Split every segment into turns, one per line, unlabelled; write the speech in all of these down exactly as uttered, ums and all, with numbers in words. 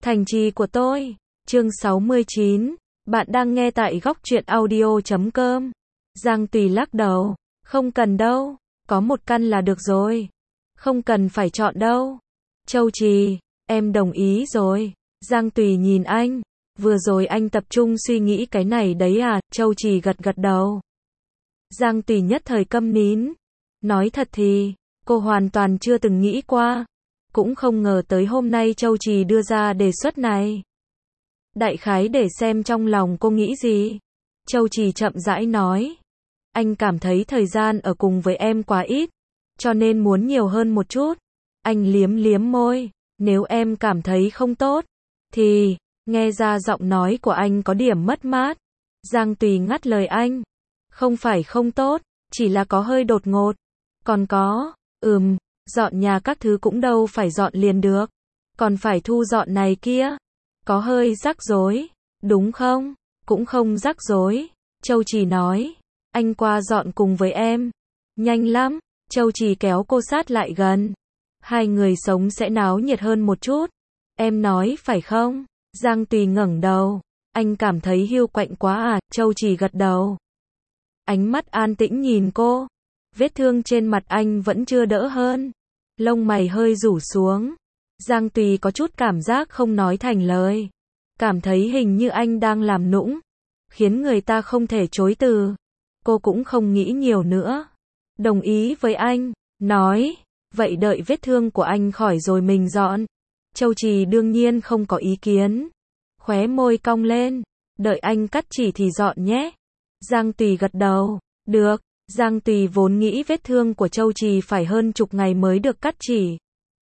Thành trì của tôi, chương sáu mươi chín, bạn đang nghe tại góc truyện audio chấm com. Giang Tùy lắc đầu, không cần đâu, có một căn là được rồi, không cần phải chọn đâu. Châu Trì, em đồng ý rồi. Giang Tùy nhìn anh, vừa rồi anh tập trung suy nghĩ cái này đấy à? Châu Trì gật gật đầu. Giang Tùy nhất thời câm nín. Nói thật thì, cô hoàn toàn chưa từng nghĩ qua, cũng không ngờ tới hôm nay Châu Trì đưa ra đề xuất này. Đại khái để xem trong lòng cô nghĩ gì. Châu Trì chậm rãi nói, anh cảm thấy thời gian ở cùng với em quá ít, cho nên muốn nhiều hơn một chút. Anh liếm liếm môi, nếu em cảm thấy không tốt, thì, nghe ra giọng nói của anh có điểm mất mát. Giang Tùy ngắt lời anh, không phải không tốt, chỉ là có hơi đột ngột. Còn có, ừm, dọn nhà các thứ cũng đâu phải dọn liền được, còn phải thu dọn này kia, có hơi rắc rối, đúng không? Cũng không rắc rối, Châu Trì nói, anh qua dọn cùng với em, nhanh lắm. Châu Trì kéo cô sát lại gần, hai người sống sẽ náo nhiệt hơn một chút, em nói phải không? Giang Tùy ngẩng đầu, anh cảm thấy hiu quạnh quá à? Châu Trì gật đầu, ánh mắt an tĩnh nhìn cô. Vết thương trên mặt anh vẫn chưa đỡ hơn, lông mày hơi rủ xuống. Giang Tùy có chút cảm giác không nói thành lời, cảm thấy hình như anh đang làm nũng, khiến người ta không thể chối từ. Cô cũng không nghĩ nhiều nữa, đồng ý với anh, nói, vậy đợi vết thương của anh khỏi rồi mình dọn. Châu Trì đương nhiên không có ý kiến, khóe môi cong lên, đợi anh cắt chỉ thì dọn nhé. Giang Tùy gật đầu, được. Giang Tùy vốn nghĩ vết thương của Châu Trì phải hơn chục ngày mới được cắt chỉ.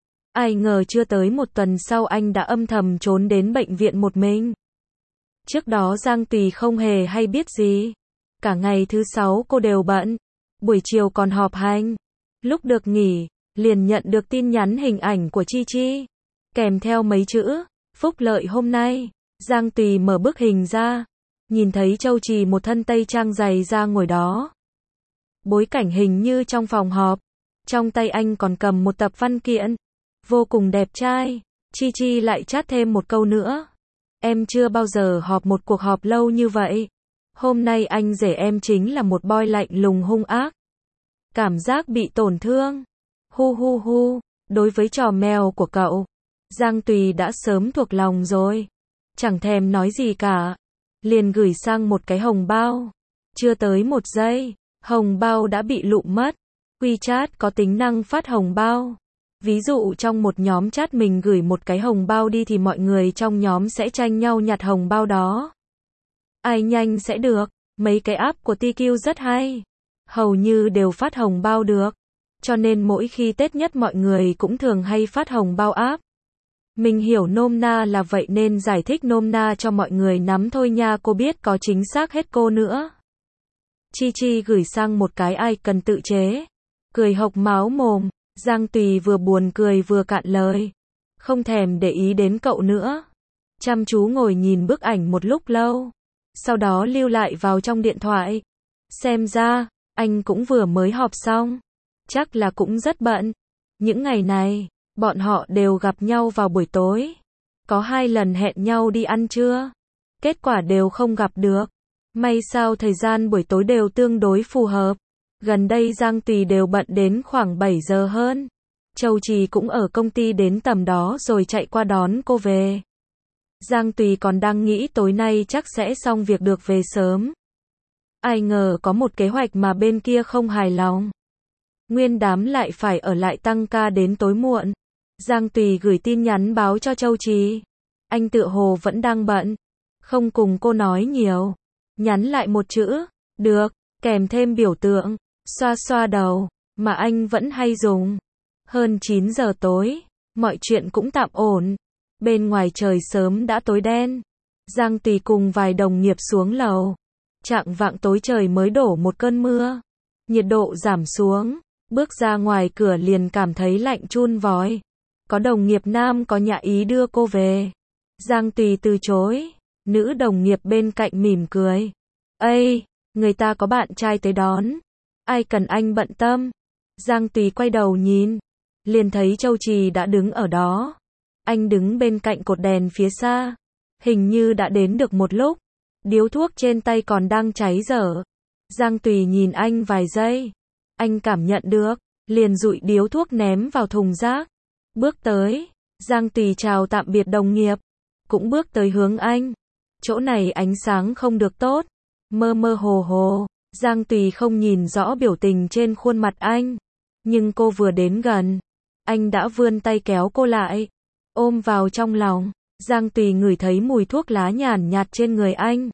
Ai ngờ chưa tới một tuần sau anh đã âm thầm trốn đến bệnh viện một mình. Trước đó Giang Tùy không hề hay biết gì. Cả ngày thứ sáu cô đều bận, buổi chiều còn họp hành. Lúc được nghỉ, liền nhận được tin nhắn hình ảnh của Chi Chi, kèm theo mấy chữ, phúc lợi hôm nay. Giang Tùy mở bức hình ra, nhìn thấy Châu Trì một thân tây trang dày da ngồi đó. Bối cảnh hình như trong phòng họp, trong tay anh còn cầm một tập văn kiện, vô cùng đẹp trai. Chi Chi lại chát thêm một câu nữa, em chưa bao giờ họp một cuộc họp lâu như vậy. Hôm nay anh rể em chính là một boy lạnh lùng hung ác. Cảm giác bị tổn thương. Hu hu hu, đối với trò mèo của cậu, Giang Tùy đã sớm thuộc lòng rồi. Chẳng thèm nói gì cả, liền gửi sang một cái hồng bao. Chưa tới một giây, hồng bao đã bị lụm mất. WeChat có tính năng phát hồng bao. Ví dụ trong một nhóm chat mình gửi một cái hồng bao đi thì mọi người trong nhóm sẽ tranh nhau nhặt hồng bao đó. Ai nhanh sẽ được. Mấy cái app của tê quy rất hay, hầu như đều phát hồng bao được. Cho nên mỗi khi Tết nhất mọi người cũng thường hay phát hồng bao app. Mình hiểu nôm na là vậy nên giải thích nôm na cho mọi người nắm thôi nha. Cô biết có chính xác hết cô nữa. Chi Chi gửi sang một cái icon tự chế, cười hộc máu mồm. Giang Tùy vừa buồn cười vừa cạn lời, không thèm để ý đến cậu nữa, chăm chú ngồi nhìn bức ảnh một lúc lâu, sau đó lưu lại vào trong điện thoại. Xem ra, anh cũng vừa mới họp xong, chắc là cũng rất bận. Những ngày này, bọn họ đều gặp nhau vào buổi tối, có hai lần hẹn nhau đi ăn trưa, kết quả đều không gặp được. May sao thời gian buổi tối đều tương đối phù hợp. Gần đây Giang Tùy đều bận đến khoảng bảy giờ hơn. Châu Trì cũng ở công ty đến tầm đó rồi chạy qua đón cô về. Giang Tùy còn đang nghĩ tối nay chắc sẽ xong việc được về sớm. Ai ngờ có một kế hoạch mà bên kia không hài lòng. Nguyên đám lại phải ở lại tăng ca đến tối muộn. Giang Tùy gửi tin nhắn báo cho Châu Trì. Anh tựa hồ vẫn đang bận, không cùng cô nói nhiều. Nhắn lại một chữ, được, kèm thêm biểu tượng, xoa xoa đầu, mà anh vẫn hay dùng. Hơn chín giờ tối, mọi chuyện cũng tạm ổn. Bên ngoài trời sớm đã tối đen. Giang Tùy cùng vài đồng nghiệp xuống lầu. Chạng vạng tối trời mới đổ một cơn mưa. Nhiệt độ giảm xuống, bước ra ngoài cửa liền cảm thấy lạnh chun vói. Có đồng nghiệp nam có nhã ý đưa cô về. Giang Tùy từ chối. Nữ đồng nghiệp bên cạnh mỉm cười. Ây, người ta có bạn trai tới đón, ai cần anh bận tâm. Giang Tùy quay đầu nhìn, liền thấy Châu Trì đã đứng ở đó. Anh đứng bên cạnh cột đèn phía xa. Hình như đã đến được một lúc. Điếu thuốc trên tay còn đang cháy dở. Giang Tùy nhìn anh vài giây. Anh cảm nhận được, liền dụi điếu thuốc ném vào thùng rác. Bước tới, Giang Tùy chào tạm biệt đồng nghiệp. Cũng bước tới hướng anh. Chỗ này ánh sáng không được tốt. Mơ mơ hồ hồ, Giang Tùy không nhìn rõ biểu tình trên khuôn mặt anh. Nhưng cô vừa đến gần, anh đã vươn tay kéo cô lại, ôm vào trong lòng. Giang Tùy ngửi thấy mùi thuốc lá nhàn nhạt trên người anh.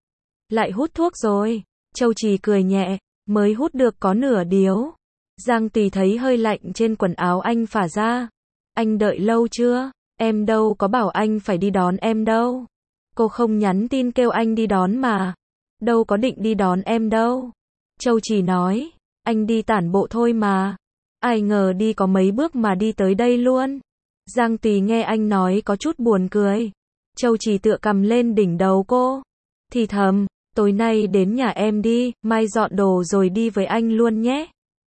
Lại hút thuốc rồi. Châu Trì cười nhẹ, mới hút được có nửa điếu. Giang Tùy thấy hơi lạnh trên quần áo anh phả ra. Anh đợi lâu chưa? Em đâu có bảo anh phải đi đón em đâu. Cô không nhắn tin kêu anh đi đón mà. Đâu có định đi đón em đâu. Châu Trì nói, anh đi tản bộ thôi mà. Ai ngờ đi có mấy bước mà đi tới đây luôn. Giang Tùy nghe anh nói có chút buồn cười. Châu Trì tựa cầm lên đỉnh đầu cô. Thì thầm, tối nay đến nhà em đi, mai dọn đồ rồi đi với anh luôn nhé.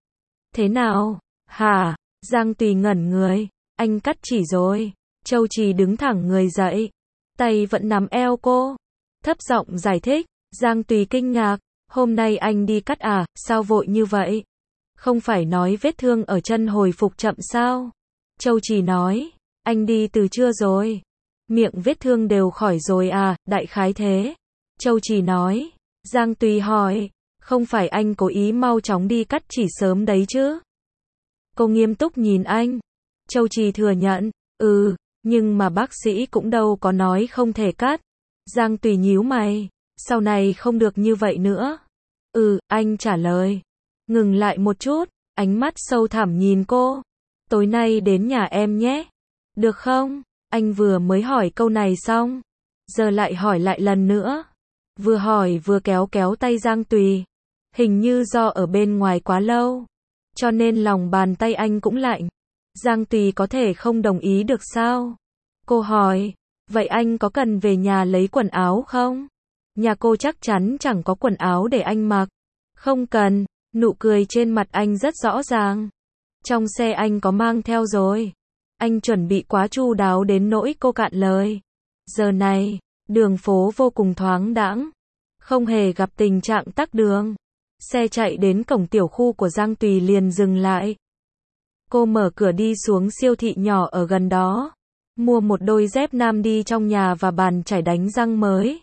Thế nào? Hả? Giang Tùy ngẩn người. Anh cắt chỉ rồi. Châu Trì đứng thẳng người dậy. Tay vẫn nắm eo cô. Thấp giọng giải thích. Giang Tùy kinh ngạc. Hôm nay anh đi cắt à, sao vội như vậy? Không phải nói vết thương ở chân hồi phục chậm sao? Châu Trì nói. Anh đi từ trưa rồi. Miệng vết thương đều khỏi rồi à, đại khái thế. Châu Trì nói. Giang Tùy hỏi. Không phải anh cố ý mau chóng đi cắt chỉ sớm đấy chứ? Cô nghiêm túc nhìn anh. Châu Trì thừa nhận. Ừ, nhưng mà bác sĩ cũng đâu có nói không thể cắt. Giang Tùy nhíu mày. Sau này không được như vậy nữa. Ừ, anh trả lời. Ngừng lại một chút, ánh mắt sâu thẳm nhìn cô. Tối nay đến nhà em nhé. Được không? Anh vừa mới hỏi câu này xong. Giờ lại hỏi lại lần nữa. Vừa hỏi vừa kéo kéo tay Giang Tùy. Hình như do ở bên ngoài quá lâu. Cho nên lòng bàn tay anh cũng lạnh. Giang Tùy có thể không đồng ý được sao? Cô hỏi. Vậy anh có cần về nhà lấy quần áo không? Nhà cô chắc chắn chẳng có quần áo để anh mặc. Không cần. Nụ cười trên mặt anh rất rõ ràng. Trong xe anh có mang theo rồi. Anh chuẩn bị quá chu đáo đến nỗi cô cạn lời. Giờ này, đường phố vô cùng thoáng đãng. Không hề gặp tình trạng tắc đường. Xe chạy đến cổng tiểu khu của Giang Tùy liền dừng lại. Cô mở cửa đi xuống siêu thị nhỏ ở gần đó. Mua một đôi dép nam đi trong nhà và bàn chải đánh răng mới.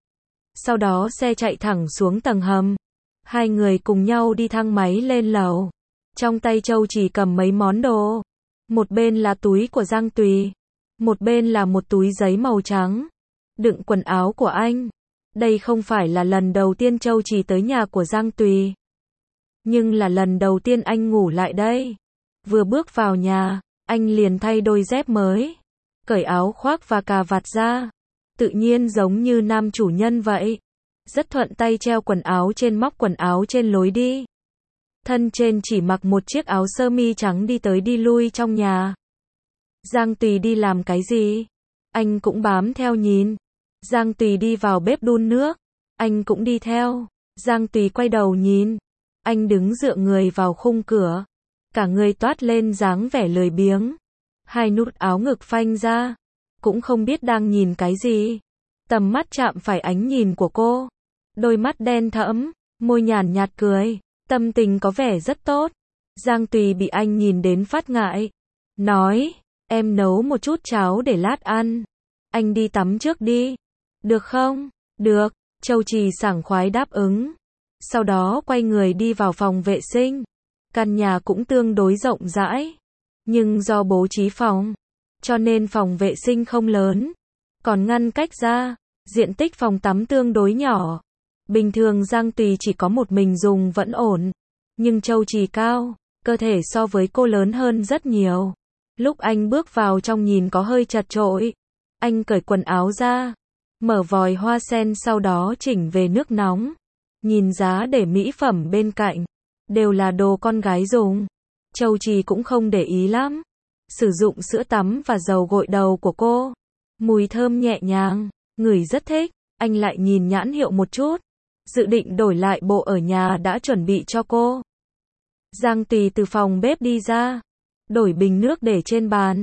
Sau đó xe chạy thẳng xuống tầng hầm. Hai người cùng nhau đi thang máy lên lầu. Trong tay Châu chỉ cầm mấy món đồ. Một bên là túi của Giang Tùy. Một bên là một túi giấy màu trắng. Đựng quần áo của anh. Đây không phải là lần đầu tiên Châu chỉ tới nhà của Giang Tùy. Nhưng là lần đầu tiên anh ngủ lại đây. Vừa bước vào nhà, anh liền thay đôi dép mới. Cởi áo khoác và cà vạt ra. Tự nhiên giống như nam chủ nhân vậy. Rất thuận tay treo quần áo trên móc quần áo trên lối đi. Thân trên chỉ mặc một chiếc áo sơ mi trắng đi tới đi lui trong nhà. Giang Tùy đi làm cái gì? Anh cũng bám theo nhìn. Giang Tùy đi vào bếp đun nước. Anh cũng đi theo. Giang Tùy quay đầu nhìn. Anh đứng dựa người vào khung cửa. Cả người toát lên dáng vẻ lười biếng. Hai nút áo ngực phanh ra. Cũng không biết đang nhìn cái gì. Tầm mắt chạm phải ánh nhìn của cô. Đôi mắt đen thẫm, môi nhàn nhạt cười. Tâm tình có vẻ rất tốt. Giang Tùy bị anh nhìn đến phát ngại. Nói, em nấu một chút cháo để lát ăn. Anh đi tắm trước đi. Được không? Được. Châu Trì sảng khoái đáp ứng. Sau đó quay người đi vào phòng vệ sinh. Căn nhà cũng tương đối rộng rãi. Nhưng do bố trí phòng, cho nên phòng vệ sinh không lớn. Còn ngăn cách ra, diện tích phòng tắm tương đối nhỏ. Bình thường Giang Tùy chỉ có một mình dùng vẫn ổn. Nhưng Châu Trì cao, cơ thể so với cô lớn hơn rất nhiều. Lúc anh bước vào trong nhìn có hơi chật chội. Anh cởi quần áo ra, mở vòi hoa sen sau đó chỉnh về nước nóng. Nhìn giá để mỹ phẩm bên cạnh, đều là đồ con gái dùng. Châu Trì cũng không để ý lắm. Sử dụng sữa tắm và dầu gội đầu của cô. Mùi thơm nhẹ nhàng, ngửi rất thích. Anh lại nhìn nhãn hiệu một chút. Dự định đổi lại bộ ở nhà đã chuẩn bị cho cô. Giang Tùy từ phòng bếp đi ra. Đổi bình nước để trên bàn.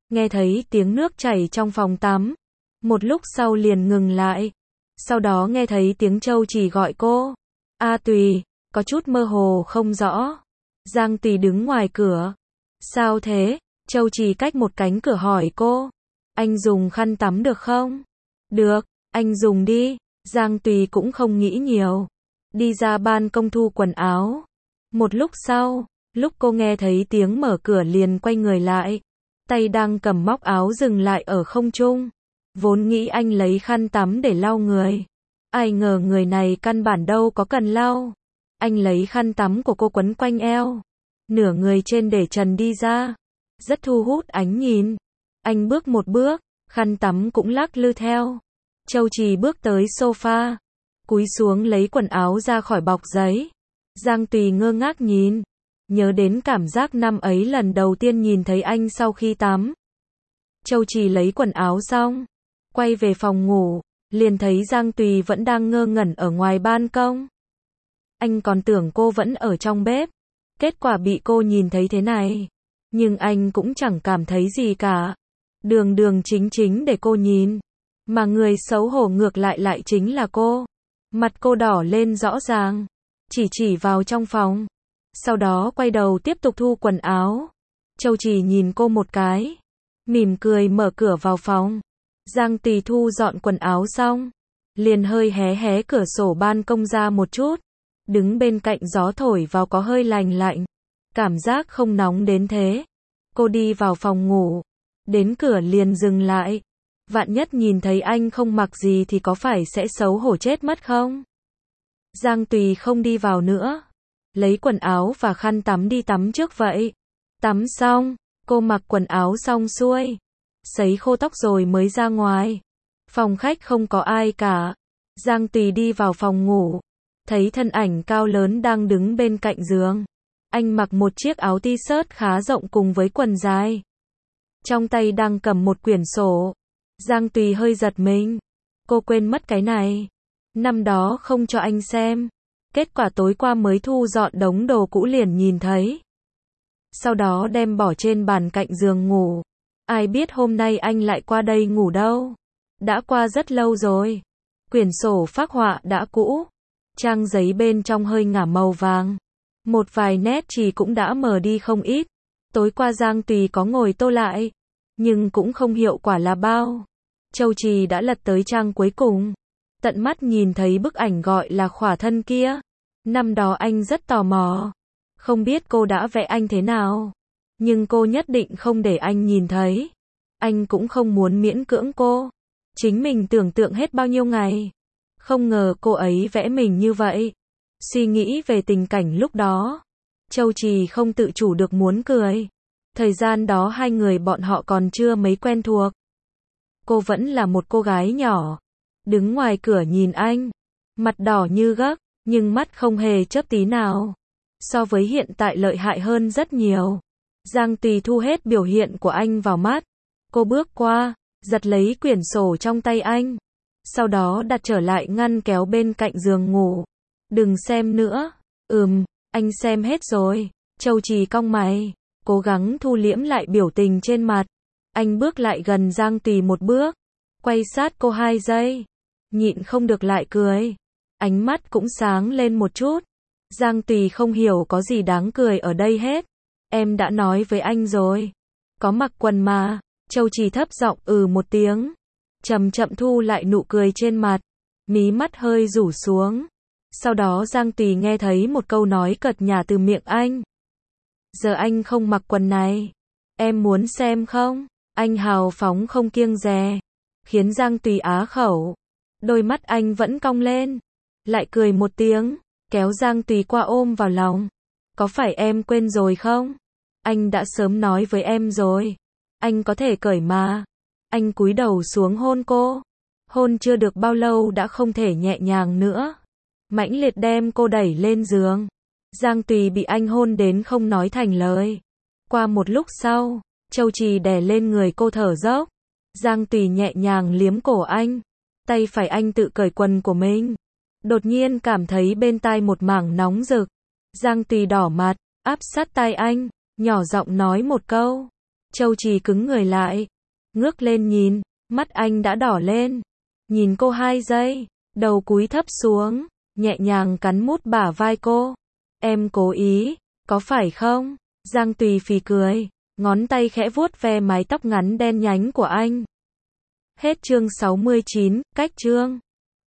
nghe thấy tiếng nước chảy trong phòng tắm. Một lúc sau liền ngừng lại. Sau đó nghe thấy tiếng Châu Trì gọi cô. A Tùy, có chút mơ hồ không rõ. Giang Tùy đứng ngoài cửa. Sao thế? Châu Trì cách một cánh cửa hỏi cô. Anh dùng khăn tắm được không? Được, anh dùng đi. Giang Tùy cũng không nghĩ nhiều. Đi ra ban công thu quần áo. Một lúc sau, lúc cô nghe thấy tiếng mở cửa liền quay người lại. Tay đang cầm móc áo dừng lại ở không trung. Vốn nghĩ anh lấy khăn tắm để lau người. Ai ngờ người này căn bản đâu có cần lau. Anh lấy khăn tắm của cô quấn quanh eo. Nửa người trên để trần đi ra. Rất thu hút ánh nhìn. Anh bước một bước, khăn tắm cũng lắc lư theo. Châu Trì bước tới sofa. Cúi xuống lấy quần áo ra khỏi bọc giấy. Giang Tùy ngơ ngác nhìn. Nhớ đến cảm giác năm ấy lần đầu tiên nhìn thấy anh sau khi tắm. Châu Trì lấy quần áo xong. Quay về phòng ngủ. Liền thấy Giang Tùy vẫn đang ngơ ngẩn ở ngoài ban công. Anh còn tưởng cô vẫn ở trong bếp. Kết quả bị cô nhìn thấy thế này. Nhưng anh cũng chẳng cảm thấy gì cả. Đường đường chính chính để cô nhìn. Mà người xấu hổ ngược lại lại chính là cô. Mặt cô đỏ lên rõ ràng. Chỉ chỉ vào trong phòng. Sau đó quay đầu tiếp tục thu quần áo. Châu Trì nhìn cô một cái. Mỉm cười mở cửa vào phòng. Giang Tùy thu dọn quần áo xong. Liền hơi hé hé cửa sổ ban công ra một chút. Đứng bên cạnh gió thổi vào có hơi lành lạnh. Cảm giác không nóng đến thế. Cô đi vào phòng ngủ. Đến cửa liền dừng lại. Vạn nhất nhìn thấy anh không mặc gì thì có phải sẽ xấu hổ chết mất không? Giang Tùy không đi vào nữa. Lấy quần áo và khăn tắm đi tắm trước vậy. Tắm xong, cô mặc quần áo xong xuôi. Sấy khô tóc rồi mới ra ngoài. Phòng khách không có ai cả. Giang Tùy đi vào phòng ngủ. Thấy thân ảnh cao lớn đang đứng bên cạnh giường. Anh mặc một chiếc áo t-shirt khá rộng cùng với quần dài. Trong tay đang cầm một quyển sổ. Giang Tùy hơi giật mình. Cô quên mất cái này. Năm đó không cho anh xem. Kết quả tối qua mới thu dọn đống đồ cũ liền nhìn thấy. Sau đó đem bỏ trên bàn cạnh giường ngủ. Ai biết hôm nay anh lại qua đây ngủ đâu. Đã qua rất lâu rồi. Quyển sổ phác họa đã cũ. Trang giấy bên trong hơi ngả màu vàng. Một vài nét chỉ cũng đã mờ đi không ít. Tối qua Giang Tùy có ngồi tô lại. Nhưng cũng không hiệu quả là bao. Châu Trì đã lật tới trang cuối cùng. Tận mắt nhìn thấy bức ảnh gọi là khỏa thân kia. Năm đó anh rất tò mò. Không biết cô đã vẽ anh thế nào. Nhưng cô nhất định không để anh nhìn thấy. Anh cũng không muốn miễn cưỡng cô. Chính mình tưởng tượng hết bao nhiêu ngày. Không ngờ cô ấy vẽ mình như vậy. Suy nghĩ về tình cảnh lúc đó. Châu Trì không tự chủ được muốn cười. Thời gian đó hai người bọn họ còn chưa mấy quen thuộc. Cô vẫn là một cô gái nhỏ. Đứng ngoài cửa nhìn anh. Mặt đỏ như gấc, nhưng mắt không hề chớp tí nào. So với hiện tại lợi hại hơn rất nhiều. Giang Tùy thu hết biểu hiện của anh vào mắt. Cô bước qua, giật lấy quyển sổ trong tay anh. Sau đó đặt trở lại ngăn kéo bên cạnh giường ngủ. Đừng xem nữa. Ừm, anh xem hết rồi. Châu Trì cong mày. Cố gắng thu liễm lại biểu tình trên mặt. Anh bước lại gần Giang Tùy một bước. Quay sát cô hai giây. Nhịn không được lại cười. Ánh mắt cũng sáng lên một chút. Giang Tùy không hiểu có gì đáng cười ở đây hết. Em đã nói với anh rồi. Có mặc quần mà. Châu Trì thấp giọng ừ một tiếng. Chậm chậm thu lại nụ cười trên mặt. Mí mắt hơi rủ xuống. Sau đó Giang Tùy nghe thấy một câu nói cợt nhả từ miệng anh. Giờ anh không mặc quần này. Em muốn xem không? Anh hào phóng không kiêng dè. Khiến Giang Tùy á khẩu. Đôi mắt anh vẫn cong lên. Lại cười một tiếng. Kéo Giang Tùy qua ôm vào lòng. Có phải em quên rồi không? Anh đã sớm nói với em rồi. Anh có thể cởi mà. Anh cúi đầu xuống hôn cô. Hôn chưa được bao lâu đã không thể nhẹ nhàng nữa. Mãnh liệt đem cô đẩy lên giường. Giang Tùy bị anh hôn đến không nói thành lời. Qua một lúc sau, Châu Trì đè lên người cô thở dốc. Giang Tùy nhẹ nhàng liếm cổ anh. Tay phải anh tự cởi quần của mình. Đột nhiên cảm thấy bên tai một mảng nóng rực. Giang Tùy đỏ mặt, áp sát tai anh, nhỏ giọng nói một câu. Châu Trì cứng người lại, ngước lên nhìn, mắt anh đã đỏ lên. Nhìn cô hai giây, đầu cúi thấp xuống, nhẹ nhàng cắn mút bả vai cô. Em cố ý, có phải không? Giang Tùy phì cười, ngón tay khẽ vuốt ve mái tóc ngắn đen nhánh của anh. Hết chương sáu mươi chín, cách chương.